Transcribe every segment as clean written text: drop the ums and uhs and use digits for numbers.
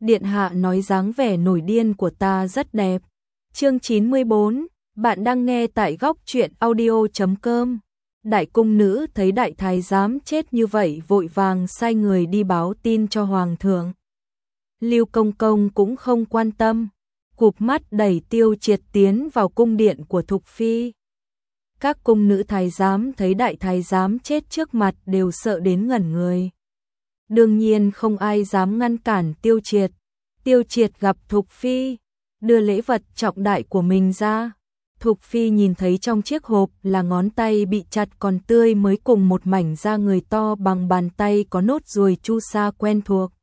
Điện hạ nói dáng vẻ nổi điên của ta rất đẹp. Chương 94, bạn đang nghe tại góc truyện audio.com. Đại cung nữ thấy đại thái giám chết như vậy vội vàng sai người đi báo tin cho hoàng thượng. Lưu Công Công cũng không quan tâm, cụp mắt đẩy Tiêu Triệt tiến vào cung điện của Thục Phi. Các cung nữ thái giám thấy đại thái giám chết trước mặt đều sợ đến ngẩn người. Đương nhiên không ai dám ngăn cản Tiêu Triệt. Tiêu Triệt gặp Thục Phi, đưa lễ vật trọng đại của mình ra. Thục Phi nhìn thấy trong chiếc hộp là ngón tay bị chặt còn tươi mới cùng một mảnh da người to bằng bàn tay có nốt ruồi chu sa quen thuộc.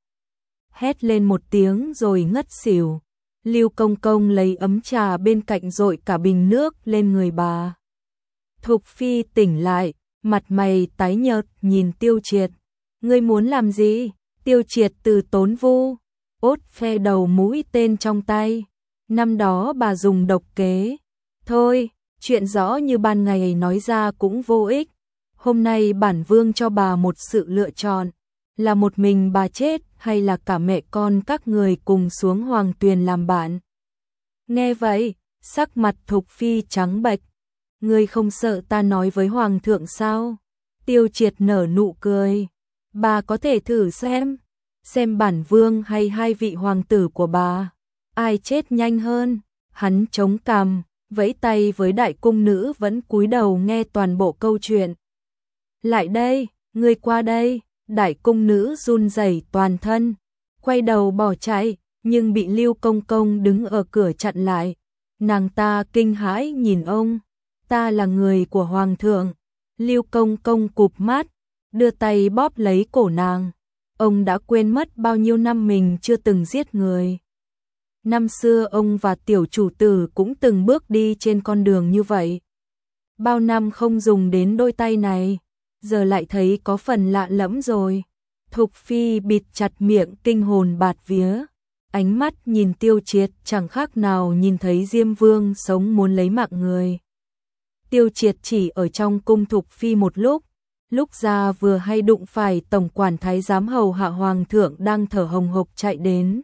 Hét lên một tiếng rồi ngất xỉu. Lưu Công Công lấy ấm trà bên cạnh dội cả bình nước lên người bà. Thục Phi tỉnh lại, mặt mày tái nhợt nhìn Tiêu Triệt. Ngươi muốn làm gì? Tiêu Triệt từ tốn vu, ốt phe đầu mũi tên trong tay. Năm đó bà dùng độc kế. Thôi, chuyện rõ như ban ngày nói ra cũng vô ích. Hôm nay bản vương cho bà một sự lựa chọn. Là một mình bà chết hay là cả mẹ con các người cùng xuống hoàng tuyền làm bạn? Nghe vậy, sắc mặt Thục Phi trắng bệch. Ngươi không sợ ta nói với hoàng thượng sao? Tiêu Triệt nở nụ cười. Bà có thể thử xem bản vương hay hai vị hoàng tử của bà, ai chết nhanh hơn. Hắn chống cằm, vẫy tay với đại cung nữ vẫn cúi đầu nghe toàn bộ câu chuyện. Lại đây, ngươi qua đây. Đại cung nữ run rẩy toàn thân, quay đầu bỏ chạy, nhưng bị Lưu Công Công đứng ở cửa chặn lại. Nàng ta kinh hãi nhìn ông, ta là người của hoàng thượng. Lưu Công Công cụp mắt, đưa tay bóp lấy cổ nàng. Ông đã quên mất bao nhiêu năm mình chưa từng giết người. Năm xưa ông và tiểu chủ tử cũng từng bước đi trên con đường như vậy. Bao năm không dùng đến đôi tay này, giờ lại thấy có phần lạ lẫm rồi. Thục Phi bịt chặt miệng kinh hồn bạt vía. Ánh mắt nhìn Tiêu Triệt chẳng khác nào nhìn thấy Diêm Vương sống muốn lấy mạng người. Tiêu Triệt chỉ ở trong cung Thục Phi một lúc ra vừa hay đụng phải tổng quản thái giám hầu hạ hoàng thượng đang thở hồng hộc chạy đến.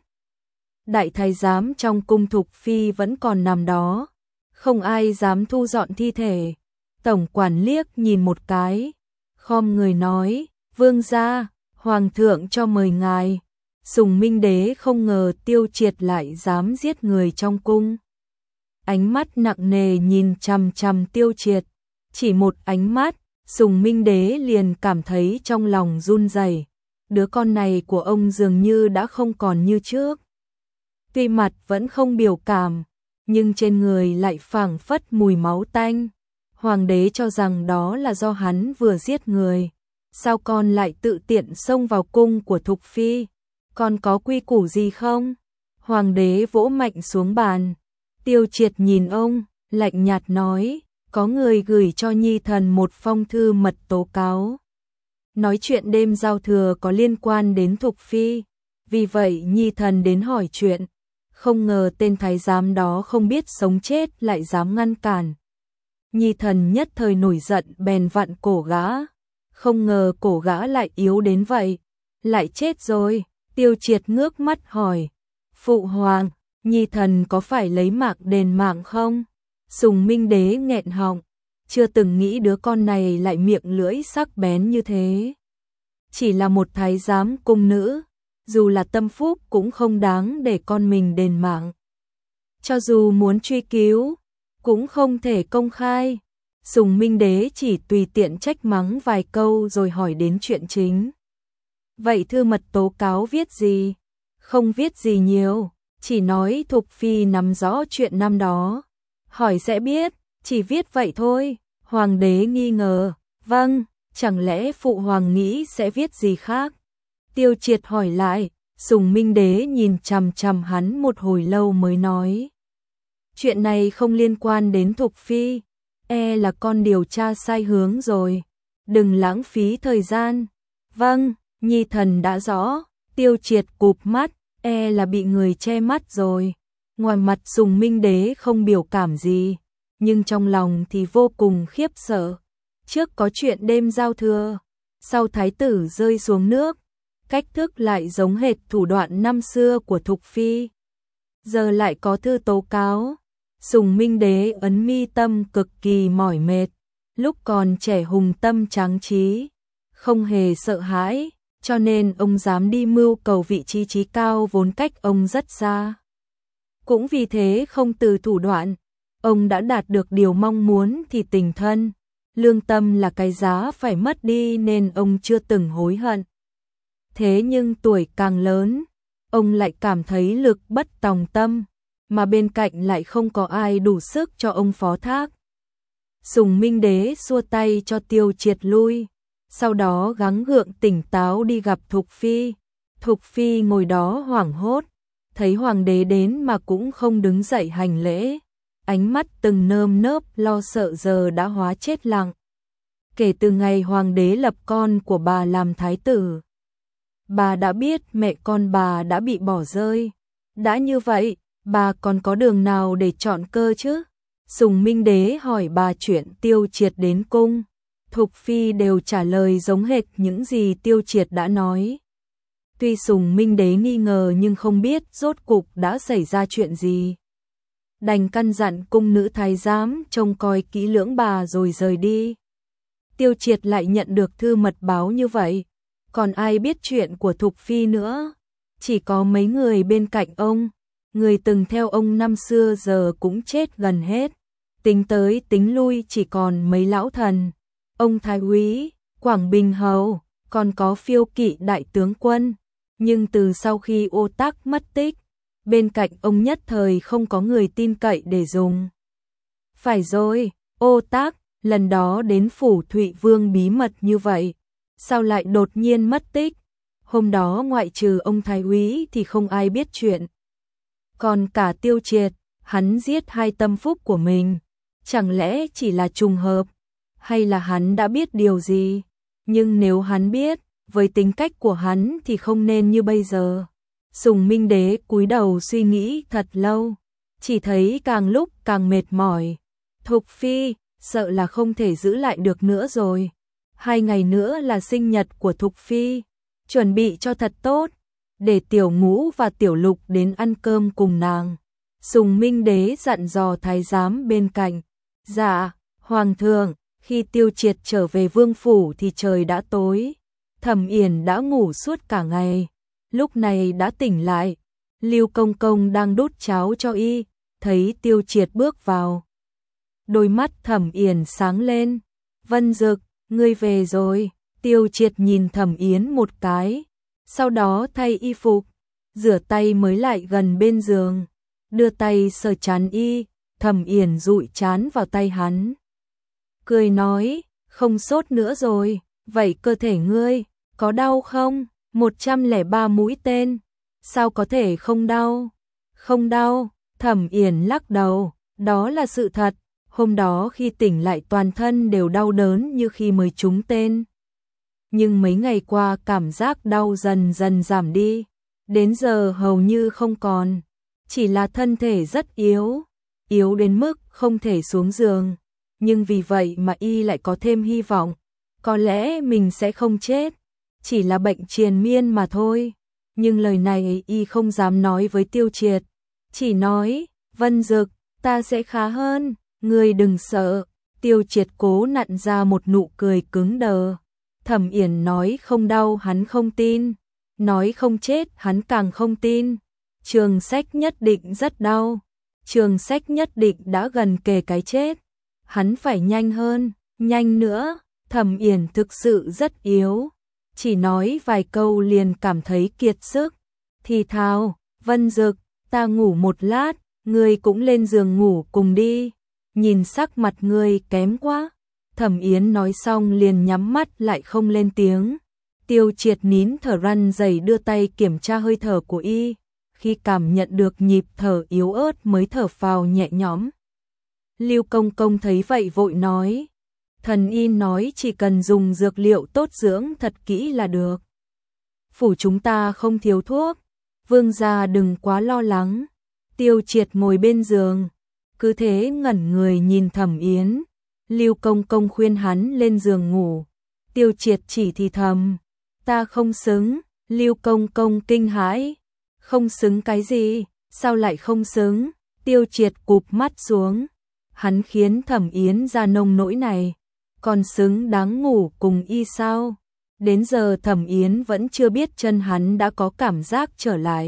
Đại thái giám trong cung Thục Phi vẫn còn nằm đó, không ai dám thu dọn thi thể. Tổng quản liếc nhìn một cái, khom người nói, vương gia, hoàng thượng cho mời ngài. Sùng Minh Đế không ngờ Tiêu Triệt lại dám giết người trong cung. Ánh mắt nặng nề nhìn chằm chằm Tiêu Triệt, chỉ một ánh mắt, Sùng Minh Đế liền cảm thấy trong lòng run rẩy. Đứa con này của ông dường như đã không còn như trước. Tuy mặt vẫn không biểu cảm, nhưng trên người lại phảng phất mùi máu tanh. Hoàng đế cho rằng đó là do hắn vừa giết người. Sao con lại tự tiện xông vào cung của Thục Phi? Con có quy củ gì không? Hoàng đế vỗ mạnh xuống bàn. Tiêu Triệt nhìn ông, lạnh nhạt nói, có người gửi cho nhi thần một phong thư mật tố cáo. Nói chuyện đêm giao thừa có liên quan đến Thục Phi. Vì vậy nhi thần đến hỏi chuyện. Không ngờ tên thái giám đó không biết sống chết lại dám ngăn cản. Nhi thần nhất thời nổi giận bèn vặn cổ gã. Không ngờ cổ gã lại yếu đến vậy. Lại chết rồi. Tiêu Triệt ngước mắt hỏi. Phụ hoàng, nhi thần có phải lấy mạng đền mạng không? Sùng Minh Đế nghẹn họng. Chưa từng nghĩ đứa con này lại miệng lưỡi sắc bén như thế. Chỉ là một thái giám cung nữ, dù là tâm phúc cũng không đáng để con mình đền mạng. Cho dù muốn truy cứu, cũng không thể công khai. Sùng Minh Đế chỉ tùy tiện trách mắng vài câu rồi hỏi đến chuyện chính. Vậy thư mật tố cáo viết gì? Không viết gì nhiều, chỉ nói Thục Phi nắm rõ chuyện năm đó. Hỏi sẽ biết, chỉ viết vậy thôi. Hoàng đế nghi ngờ, vâng, chẳng lẽ phụ hoàng nghĩ sẽ viết gì khác? Tiêu Triệt hỏi lại, Sùng Minh Đế nhìn chằm chằm hắn một hồi lâu mới nói. Chuyện này không liên quan đến Thục Phi, là con điều tra sai hướng rồi. Đừng lãng phí thời gian. Vâng, nhi thần đã rõ. Tiêu Triệt cụp mắt, là bị người che mắt rồi. Ngoài mặt Sùng Minh Đế không biểu cảm gì, nhưng trong lòng thì vô cùng khiếp sợ. Trước có chuyện đêm giao thừa, sau thái tử rơi xuống nước, cách thức lại giống hệt thủ đoạn năm xưa của Thục Phi. Giờ lại có thư tố cáo. Sùng Minh Đế ấn mi tâm cực kỳ mỏi mệt, lúc còn trẻ hùng tâm tráng trí, không hề sợ hãi, cho nên ông dám đi mưu cầu vị trí trí cao vốn cách ông rất xa. Cũng vì thế không từ thủ đoạn, ông đã đạt được điều mong muốn thì tình thân, lương tâm là cái giá phải mất đi nên ông chưa từng hối hận. Thế nhưng tuổi càng lớn, ông lại cảm thấy lực bất tòng tâm, mà bên cạnh lại không có ai đủ sức cho ông phó thác. Sùng Minh Đế xua tay cho Tiêu Triệt lui, sau đó gắng gượng tỉnh táo đi gặp Thục Phi. Thục Phi ngồi đó hoảng hốt, thấy hoàng đế đến mà cũng không đứng dậy hành lễ, ánh mắt từng nơm nớp lo sợ giờ đã hóa chết lặng. Kể từ ngày hoàng đế lập con của bà làm thái tử, bà đã biết mẹ con bà đã bị bỏ rơi. Đã như vậy, bà còn có đường nào để chọn cơ chứ? Sùng Minh Đế hỏi bà chuyện Tiêu Triệt đến cung. Thục Phi đều trả lời giống hệt những gì Tiêu Triệt đã nói. Tuy Sùng Minh Đế nghi ngờ nhưng không biết rốt cục đã xảy ra chuyện gì. Đành căn dặn cung nữ thái giám trông coi kỹ lưỡng bà rồi rời đi. Tiêu Triệt lại nhận được thư mật báo như vậy. Còn ai biết chuyện của Thục Phi nữa? Chỉ có mấy người bên cạnh ông. Người từng theo ông năm xưa giờ cũng chết gần hết. Tính tới tính lui chỉ còn mấy lão thần. Ông Thái Úy, Quảng Bình Hầu, còn có Phiêu Kỵ đại tướng quân. Nhưng từ sau khi Ô Tắc mất tích, bên cạnh ông nhất thời không có người tin cậy để dùng. Phải rồi, Ô Tắc, lần đó đến phủ Thụy Vương bí mật như vậy, sao lại đột nhiên mất tích? Hôm đó ngoại trừ ông Thái Úy thì không ai biết chuyện. Còn cả Tiêu Triệt, hắn giết hai tâm phúc của mình, chẳng lẽ chỉ là trùng hợp, hay là hắn đã biết điều gì? Nhưng nếu hắn biết, với tính cách của hắn thì không nên như bây giờ. Sùng Minh Đế cúi đầu suy nghĩ thật lâu, chỉ thấy càng lúc càng mệt mỏi. Thục Phi, sợ là không thể giữ lại được nữa rồi. 2 ngày nữa là sinh nhật của Thục Phi, chuẩn bị cho thật tốt, để Tiểu Ngũ và Tiểu Lục đến ăn cơm cùng nàng. Sùng Minh Đế dặn dò thái giám bên cạnh. Dạ, Hoàng thượng, khi Tiêu Triệt trở về vương phủ thì trời đã tối. Thẩm Yển đã ngủ suốt cả ngày, lúc này đã tỉnh lại. Lưu Công Công đang đút cháo cho y, thấy Tiêu Triệt bước vào. Đôi mắt Thẩm Yển sáng lên. Vân Dực, ngươi về rồi. Tiêu Triệt nhìn Thẩm Yến một cái, sau đó thay y phục, rửa tay mới lại gần bên giường, đưa tay sờ trán y. Thẩm Yển dụi trán vào tay hắn, cười nói, không sốt nữa rồi, vậy cơ thể ngươi có đau không? 103 mũi tên, sao có thể không đau? Không đau, Thẩm Yển lắc đầu, đó là sự thật, hôm đó khi tỉnh lại toàn thân đều đau đớn như khi mới trúng tên. Nhưng mấy ngày qua cảm giác đau dần dần giảm đi, đến giờ hầu như không còn, chỉ là thân thể rất yếu, yếu đến mức không thể xuống giường, nhưng vì vậy mà y lại có thêm hy vọng, có lẽ mình sẽ không chết, chỉ là bệnh triền miên mà thôi. Nhưng lời này y không dám nói với Tiêu Triệt, chỉ nói, Vân Dực, ta sẽ khá hơn, ngươi đừng sợ. Tiêu Triệt cố nặn ra một nụ cười cứng đờ. Thẩm Yển nói không đau hắn không tin, nói không chết hắn càng không tin. Trường Sách nhất định rất đau, Trường Sách nhất định đã gần kề cái chết, hắn phải nhanh hơn, nhanh nữa. Thẩm Yển thực sự rất yếu, chỉ nói vài câu liền cảm thấy kiệt sức, thì thào, Vân Dực, ta ngủ một lát, ngươi cũng lên giường ngủ cùng đi, nhìn sắc mặt ngươi kém quá. Thẩm Yến nói xong liền nhắm mắt lại không lên tiếng. Tiêu Triệt nín thở run rẩy đưa tay kiểm tra hơi thở của y, khi cảm nhận được nhịp thở yếu ớt mới thở phào nhẹ nhõm. Lưu Công Công thấy vậy vội nói, thần y nói chỉ cần dùng dược liệu tốt dưỡng thật kỹ là được. Phủ chúng ta không thiếu thuốc, vương gia đừng quá lo lắng. Tiêu Triệt ngồi bên giường, cứ thế ngẩn người nhìn Thẩm Yến. Lưu Công Công khuyên hắn lên giường ngủ. Tiêu Triệt chỉ thì thầm, ta không xứng, Lưu Công Công kinh hãi, không xứng cái gì, sao lại không xứng? Tiêu Triệt cụp mắt xuống, hắn khiến Thẩm Yến ra nông nỗi này, còn xứng đáng ngủ cùng y sao? Đến giờ Thẩm Yến vẫn chưa biết chân hắn đã có cảm giác trở lại.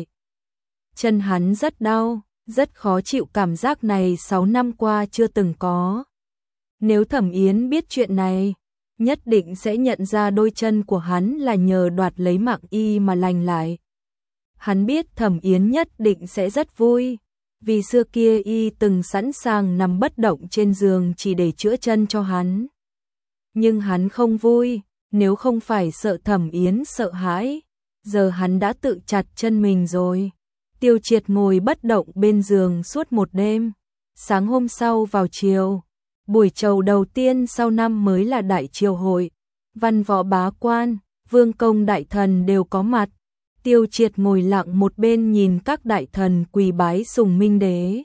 Chân hắn rất đau, rất khó chịu, cảm giác này 6 năm qua chưa từng có. Nếu Thẩm Yến biết chuyện này, nhất định sẽ nhận ra đôi chân của hắn là nhờ đoạt lấy mạng y mà lành lại. Hắn biết Thẩm Yến nhất định sẽ rất vui, vì xưa kia y từng sẵn sàng nằm bất động trên giường chỉ để chữa chân cho hắn. Nhưng hắn không vui, nếu không phải sợ Thẩm Yến sợ hãi, giờ hắn đã tự chặt chân mình rồi. Tiêu Triệt ngồi bất động bên giường suốt một đêm. Sáng hôm sau vào chiều, buổi chầu đầu tiên sau năm mới là đại triều hội. Văn võ bá quan, vương công đại thần đều có mặt. Tiêu Triệt ngồi lặng một bên nhìn các đại thần quỳ bái Sùng Minh Đế.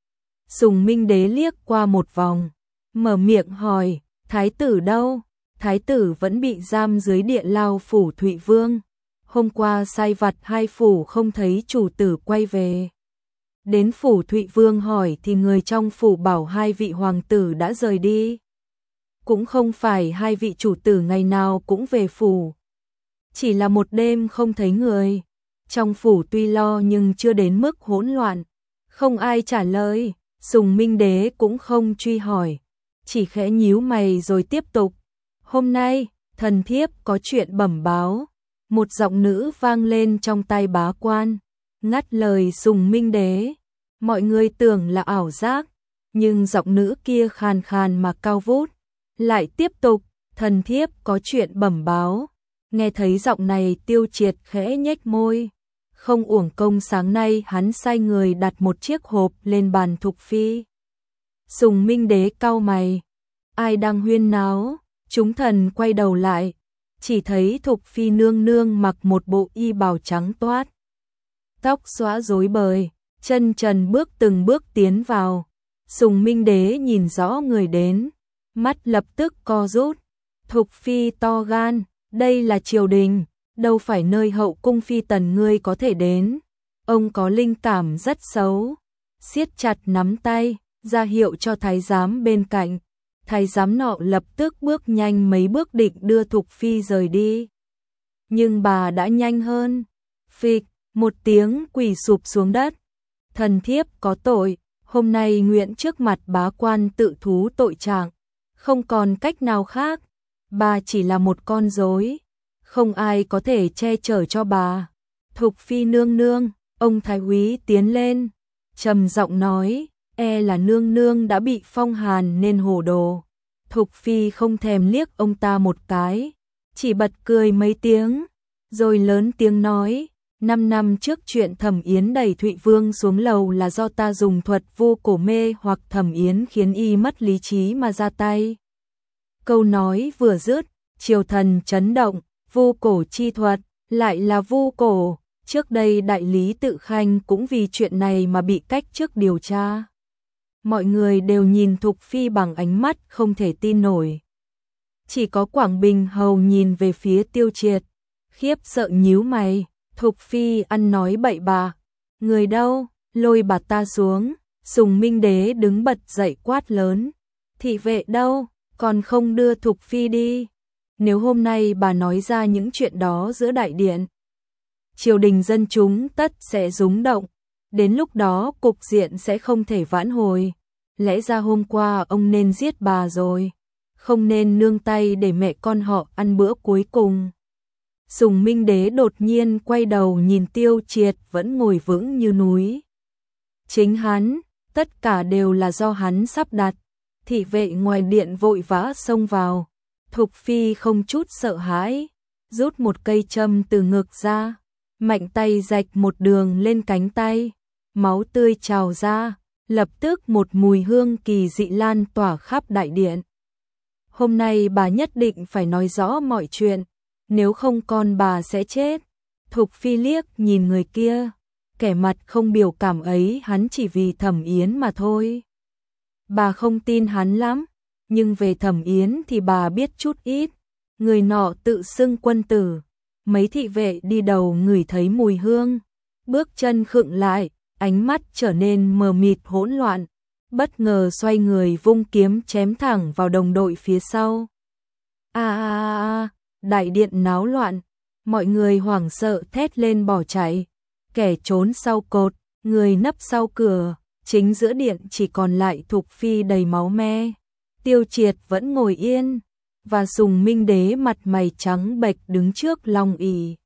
Sùng Minh Đế liếc qua một vòng, mở miệng hỏi, thái tử đâu? Thái tử vẫn bị giam dưới địa lao phủ Thụy Vương. Hôm qua sai vặt 2 phủ không thấy chủ tử quay về. Đến phủ Thụy Vương hỏi thì người trong phủ bảo 2 vị hoàng tử đã rời đi. Cũng không phải 2 vị chủ tử ngày nào cũng về phủ. Chỉ là một đêm không thấy người. Trong phủ tuy lo nhưng chưa đến mức hỗn loạn. Không ai trả lời, Sùng Minh Đế cũng không truy hỏi. Chỉ khẽ nhíu mày rồi tiếp tục. Hôm nay, thần thiếp có chuyện bẩm báo. Một giọng nữ vang lên trong tai bá quan, ngắt lời Sùng Minh Đế. Mọi người tưởng là ảo giác, nhưng giọng nữ kia khàn khàn mà cao vút, lại tiếp tục, thần thiếp có chuyện bẩm báo. Nghe thấy giọng này Tiêu Triệt khẽ nhếch môi, không uổng công sáng nay hắn sai người đặt một chiếc hộp lên bàn Thục Phi. Sùng Minh Đế cau mày, ai đang huyên náo? Chúng thần quay đầu lại, chỉ thấy Thục Phi nương nương mặc một bộ y bào trắng toát, tóc xõa rối bời, chân trần bước từng bước tiến vào. Sùng Minh Đế nhìn rõ người đến, mắt lập tức co rút. Thục Phi to gan, đây là triều đình, đâu phải nơi hậu cung phi tần ngươi có thể đến. Ông có linh cảm rất xấu, siết chặt nắm tay, ra hiệu cho thái giám bên cạnh. Thái giám nọ lập tức bước nhanh mấy bước định đưa Thục Phi rời đi. Nhưng bà đã nhanh hơn. Phịch, một tiếng quỳ sụp xuống đất. Thần thiếp có tội, hôm nay nguyện trước mặt bá quan tự thú tội trạng. Không còn cách nào khác. Bà chỉ là một con rối, không ai có thể che chở cho bà. Thục Phi nương nương, ông thái úy tiến lên, trầm giọng nói, e là nương nương đã bị phong hàn nên hồ đồ. Thục Phi không thèm liếc ông ta một cái, chỉ bật cười mấy tiếng, rồi lớn tiếng nói, 5 năm trước chuyện Thẩm Yến đẩy Thụy Vương xuống lầu là do ta dùng thuật vu cổ mê hoặc Thẩm Yến khiến y mất lý trí mà ra tay. Câu nói vừa dứt, triều thần chấn động, vu cổ chi thuật, lại là vu cổ, trước đây đại lý Tự Khanh cũng vì chuyện này mà bị cách chức điều tra. Mọi người đều nhìn Thục Phi bằng ánh mắt không thể tin nổi. Chỉ có Quảng Bình Hầu nhìn về phía Tiêu Triệt, khiếp sợ nhíu mày, Thục Phi ăn nói bậy bạ. Người đâu, lôi bà ta xuống. Sùng Minh Đế đứng bật dậy quát lớn. Thị vệ đâu, còn không đưa Thục Phi đi. Nếu hôm nay bà nói ra những chuyện đó giữa đại điện, triều đình dân chúng tất sẽ rúng động. Đến lúc đó cục diện sẽ không thể vãn hồi. Lẽ ra hôm qua ông nên giết bà rồi, không nên nương tay để mẹ con họ ăn bữa cuối cùng. Sùng Minh Đế đột nhiên quay đầu nhìn Tiêu Triệt vẫn ngồi vững như núi. Chính hắn, tất cả đều là do hắn sắp đặt. Thị vệ ngoài điện vội vã xông vào. Thục Phi không chút sợ hãi, rút một cây châm từ ngực ra, mạnh tay rạch một đường lên cánh tay. Máu tươi trào ra, lập tức một mùi hương kỳ dị lan tỏa khắp đại điện. Hôm nay bà nhất định phải nói rõ mọi chuyện, nếu không con bà sẽ chết. Thục Phi liếc nhìn người kia, kẻ mặt không biểu cảm ấy hắn chỉ vì Thẩm Yến mà thôi. Bà không tin hắn lắm, nhưng về Thẩm Yến thì bà biết chút ít. Người nọ tự xưng quân tử, mấy thị vệ đi đầu ngửi thấy mùi hương, bước chân khựng lại, ánh mắt trở nên mờ mịt hỗn loạn, bất ngờ xoay người vung kiếm chém thẳng vào đồng đội phía sau. Đại điện náo loạn, mọi người hoảng sợ thét lên bỏ chạy, kẻ trốn sau cột, người nấp sau cửa, chính giữa điện chỉ còn lại Thục Phi đầy máu me. Tiêu Triệt vẫn ngồi yên, và Sùng Minh Đế mặt mày trắng bệch đứng trước Long ỷ.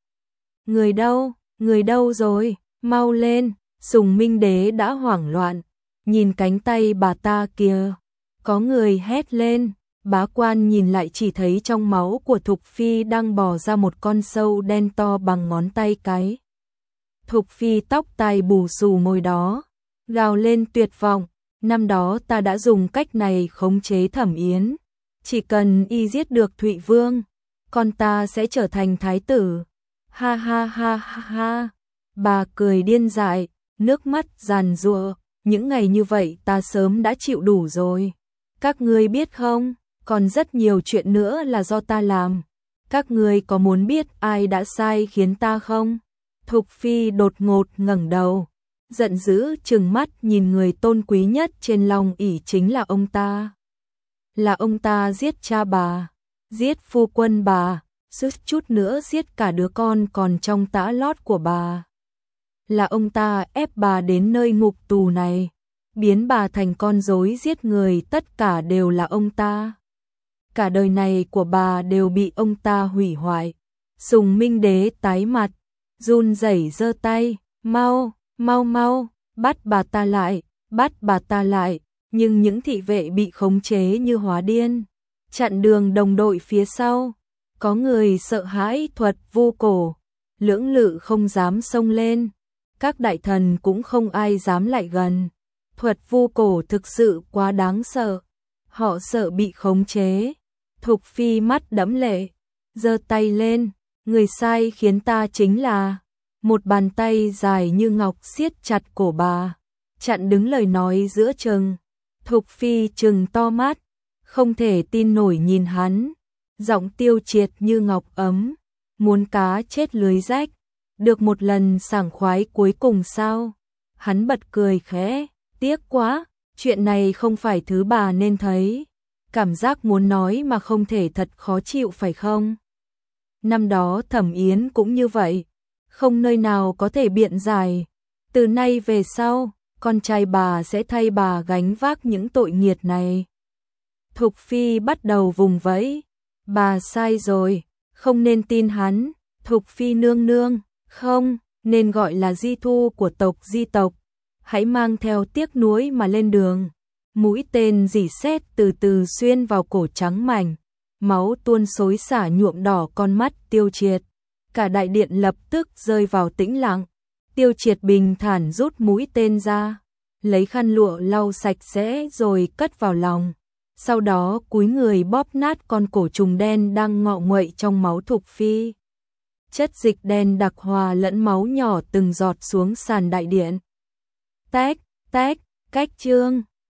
Người đâu rồi, mau lên, Sùng Minh Đế đã hoảng loạn, nhìn cánh tay bà ta kìa, có người hét lên, bá quan nhìn lại chỉ thấy trong máu của Thục Phi đang bò ra một con sâu đen to bằng ngón tay cái. Thục Phi tóc tai bù xù ngồi đó, gào lên tuyệt vọng, năm đó ta đã dùng cách này khống chế Thẩm Yến, chỉ cần y giết được Thụy Vương, con ta sẽ trở thành thái tử. Ha ha ha ha ha, bà cười điên dại, nước mắt giàn giụa, những ngày như vậy ta sớm đã chịu đủ rồi. Các ngươi biết không, còn rất nhiều chuyện nữa là do ta làm. Các ngươi có muốn biết ai đã sai khiến ta không? Thục Phi đột ngột ngẩng đầu, giận dữ trừng mắt nhìn người tôn quý nhất trên Long ỷ chính là ông ta. Là ông ta giết cha bà, giết phu quân bà, suýt chút nữa giết cả đứa con còn trong tã lót của bà. Là ông ta ép bà đến nơi ngục tù này, biến bà thành con rối giết người, tất cả đều là ông ta. Cả đời này của bà đều bị ông ta hủy hoại. Sùng Minh Đế tái mặt, run rẩy giơ tay, mau, bắt bà ta lại, bắt bà ta lại. Nhưng những thị vệ bị khống chế như hóa điên, chặn đường đồng đội phía sau. Có người sợ hãi thuật vu cổ, lưỡng lự không dám xông lên. Các đại thần cũng không ai dám lại gần. Thuật vu cổ thực sự quá đáng sợ. Họ sợ bị khống chế. Thục Phi mắt đẫm lệ, giơ tay lên, người sai khiến ta chính là. Một bàn tay dài như ngọc siết chặt cổ bà, chặn đứng lời nói giữa chừng. Thục Phi trừng to mắt, không thể tin nổi nhìn hắn, giọng Tiêu Triệt như ngọc ấm, muốn cá chết lưới rách, được một lần sảng khoái cuối cùng sao? Hắn bật cười khẽ, tiếc quá, chuyện này không phải thứ bà nên thấy, cảm giác muốn nói mà không thể thật khó chịu phải không? Năm đó Thẩm Yến cũng như vậy, không nơi nào có thể biện giải, từ nay về sau, con trai bà sẽ thay bà gánh vác những tội nghiệt này. Thục Phi bắt đầu vùng vẫy, bà sai rồi, không nên tin hắn. Thục Phi nương nương, không, nên gọi là Di Thu của tộc Di tộc, hãy mang theo tiếc nuối mà lên đường. Mũi tên rỉ sét từ từ xuyên vào cổ trắng mảnh, máu tuôn xối xả nhuộm đỏ con mắt Tiêu Triệt. Cả đại điện lập tức rơi vào tĩnh lặng. Tiêu Triệt bình thản rút mũi tên ra, lấy khăn lụa lau sạch sẽ rồi cất vào lòng. Sau đó cúi người bóp nát con cổ trùng đen đang ngọ nguậy trong máu Thục Phi. Chất dịch đen đặc hòa lẫn máu nhỏ từng giọt xuống sàn đại điện. Tách, cách chương.